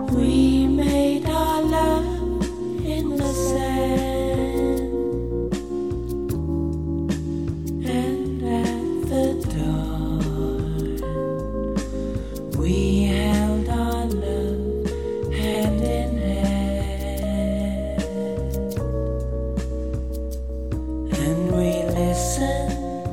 We made our love in the sand, and at the dawn we held our love hand in hand, and we listened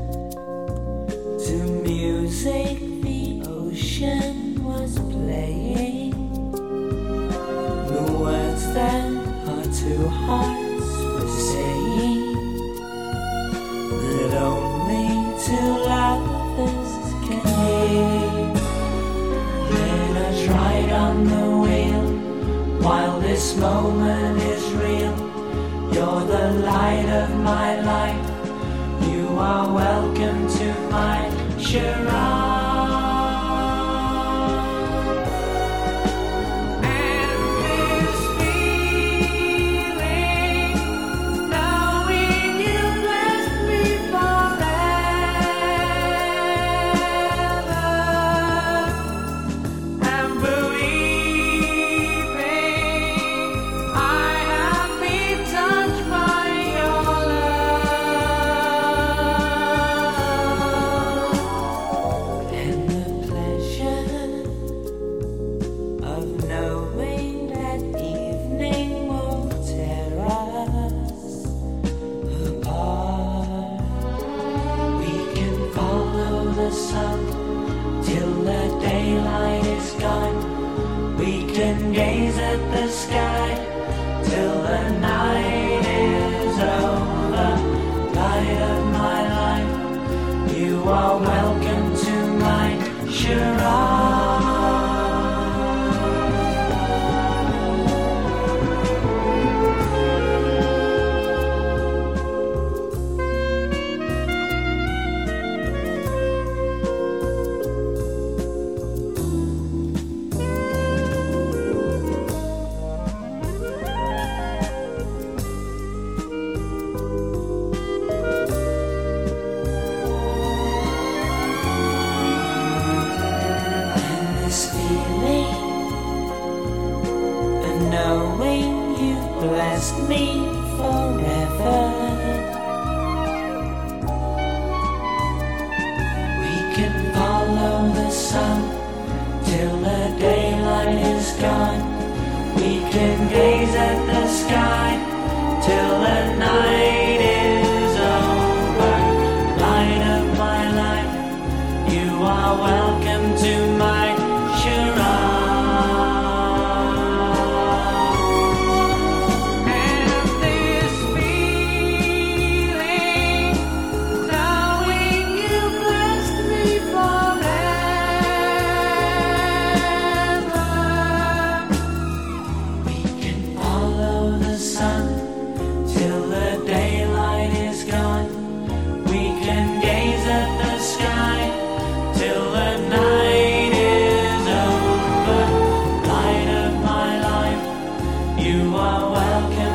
to music the ocean was playing, the words that our two hearts were saying, that only two lovers can hear. Let us ride on the wheel while this moment is real. You're the light of my life, you are welcome to my charade. Till the daylight is gone, we can gaze at the sky till the night is over. Light of my life, you are welcome to my charade. Knowing you blessed me forever, we can follow the sun till the daylight is gone. We can gaze at the sky till the night is over. Light of my life, you are welcome to my charade. You are welcome.